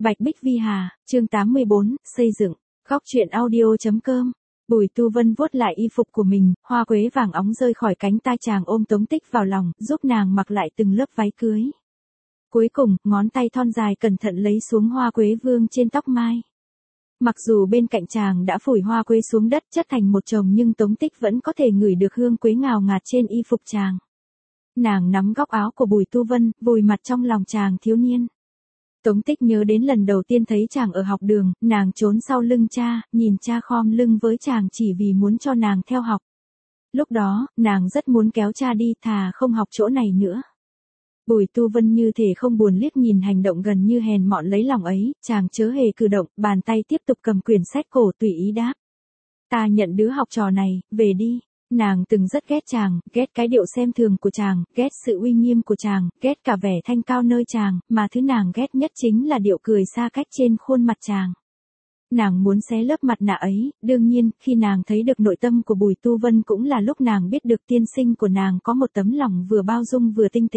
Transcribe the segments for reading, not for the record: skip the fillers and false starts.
Bạch Bích Vi Hà, chương 84, xây dựng. Góc truyện audio.com. Bùi Tu Vân vuốt lại y phục của mình, hoa quế vàng óng rơi khỏi cánh tay chàng ôm Tống Tích vào lòng, giúp nàng mặc lại từng lớp váy cưới. Cuối cùng, ngón tay thon dài cẩn thận lấy xuống hoa quế vương trên tóc mai. Mặc dù bên cạnh chàng đã phủi hoa quế xuống đất chất thành một chồng nhưng Tống Tích vẫn có thể ngửi được hương quế ngào ngạt trên y phục chàng. Nàng nắm góc áo của Bùi Tu Vân, vùi mặt trong lòng chàng thiếu niên. Tống Tích nhớ đến lần đầu tiên thấy chàng ở học đường, nàng trốn sau lưng cha, nhìn cha khom lưng với chàng chỉ vì muốn cho nàng theo học. Lúc đó, nàng rất muốn kéo cha đi thà không học chỗ này nữa. Bùi Tu Vân như thể không buồn liếc nhìn hành động gần như hèn mọn lấy lòng ấy, chàng chớ hề cử động, bàn tay tiếp tục cầm quyển sách cổ tùy ý đáp. Ta nhận đứa học trò này, về đi. Nàng từng rất ghét chàng, ghét cái điệu xem thường của chàng, ghét sự uy nghiêm của chàng, ghét cả vẻ thanh cao nơi chàng, mà thứ nàng ghét nhất chính là điệu cười xa cách trên khuôn mặt chàng. Nàng muốn xé lớp mặt nạ ấy, đương nhiên, khi nàng thấy được nội tâm của Bùi Tu Vân cũng là lúc nàng biết được tiên sinh của nàng có một tấm lòng vừa bao dung vừa tinh tế.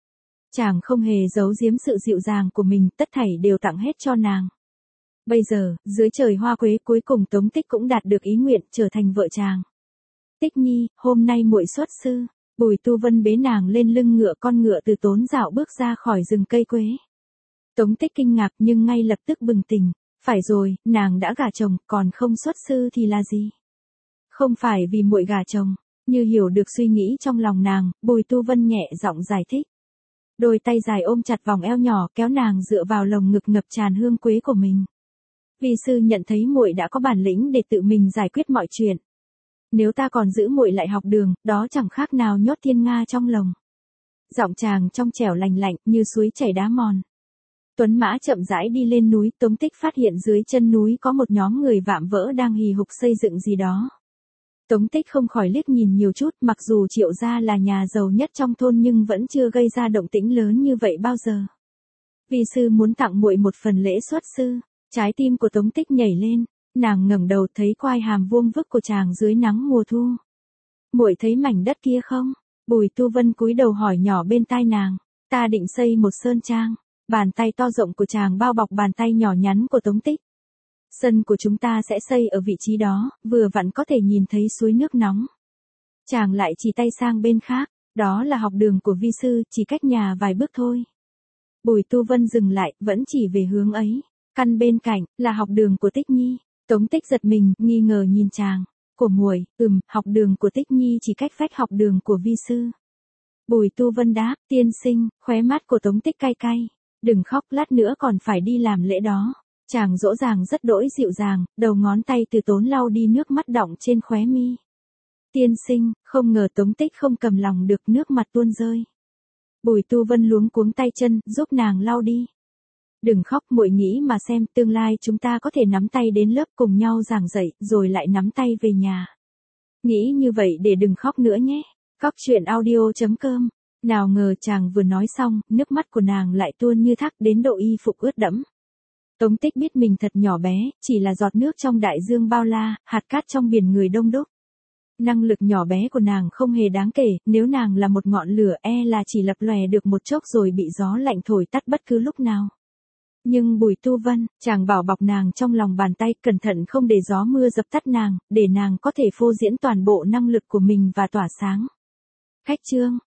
Chàng không hề giấu giếm sự dịu dàng của mình, tất thảy đều tặng hết cho nàng. Bây giờ, dưới trời hoa quế cuối cùng Tống Tích cũng đạt được ý nguyện trở thành vợ chàng. Tích Nhi, hôm nay muội xuất sư. Bùi Tu Vân bế nàng lên lưng ngựa, con ngựa từ tốn dạo bước ra khỏi rừng cây quế. Tống Tích kinh ngạc nhưng ngay lập tức bừng tỉnh. Phải rồi, nàng đã gả chồng, còn không xuất sư thì là gì? Không phải vì muội gả chồng. Như hiểu được suy nghĩ trong lòng nàng, Bùi Tu Vân nhẹ giọng giải thích. Đôi tay dài ôm chặt vòng eo nhỏ kéo nàng dựa vào lồng ngực ngập tràn hương quế của mình. Vi sư nhận thấy muội đã có bản lĩnh để tự mình giải quyết mọi chuyện. Nếu ta còn giữ muội lại học đường, đó chẳng khác nào nhốt thiên nga trong lồng. Giọng chàng trong trẻo lành lạnh như suối chảy đá mòn. Tuấn mã chậm rãi đi lên núi, Tống Tích phát hiện dưới chân núi có một nhóm người vạm vỡ đang hì hục xây dựng gì đó. Tống Tích không khỏi liếc nhìn nhiều chút, mặc dù Triệu gia là nhà giàu nhất trong thôn nhưng vẫn chưa gây ra động tĩnh lớn như vậy bao giờ. Vi sư muốn tặng muội một phần lễ xuất sư. Trái tim của Tống Tích nhảy lên. Nàng ngẩng đầu thấy quai hàm vuông vức của chàng dưới nắng mùa thu. Muội thấy mảnh đất kia không? Bùi Tu Vân cúi đầu hỏi nhỏ bên tai nàng. Ta định xây một sơn trang. Bàn tay to rộng của chàng bao bọc bàn tay nhỏ nhắn của Tống Tích. Sân của chúng ta sẽ xây ở vị trí đó, vừa vặn có thể nhìn thấy suối nước nóng. Chàng lại chỉ tay sang bên khác, đó là học đường của vi sư, chỉ cách nhà vài bước thôi. Bùi Tu Vân dừng lại, vẫn chỉ về hướng ấy. Căn bên cạnh, là học đường của Tích Nhi. Tống Tích giật mình, nghi ngờ nhìn chàng. Của muội, học đường của Tích Nhi chỉ cách vách học đường của vi sư. Bùi Tu Vân đáp, tiên sinh, khóe mắt của Tống Tích cay cay. Đừng khóc, lát nữa còn phải đi làm lễ đó. Chàng dỗ dàng rất đỗi dịu dàng, đầu ngón tay từ tốn lau đi nước mắt đọng trên khóe mi. Tiên sinh, không ngờ Tống Tích không cầm lòng được nước mặt tuôn rơi. Bùi Tu Vân luống cuống tay chân, giúp nàng lau đi. Đừng khóc, muội nghĩ mà xem, tương lai chúng ta có thể nắm tay đến lớp cùng nhau giảng dạy, rồi lại nắm tay về nhà. Nghĩ như vậy để đừng khóc nữa nhé. Góc truyện audio.com. Nào ngờ chàng vừa nói xong, nước mắt của nàng lại tuôn như thác đến độ y phục ướt đẫm. Tống Tích biết mình thật nhỏ bé, chỉ là giọt nước trong đại dương bao la, hạt cát trong biển người đông đúc. Năng lực nhỏ bé của nàng không hề đáng kể, nếu nàng là một ngọn lửa là chỉ lập lòe được một chốc rồi bị gió lạnh thổi tắt bất cứ lúc nào. Nhưng Bùi Tu Vân, chàng bảo bọc nàng trong lòng bàn tay, cẩn thận không để gió mưa dập tắt nàng, để nàng có thể phô diễn toàn bộ năng lực của mình và tỏa sáng. Khách chương.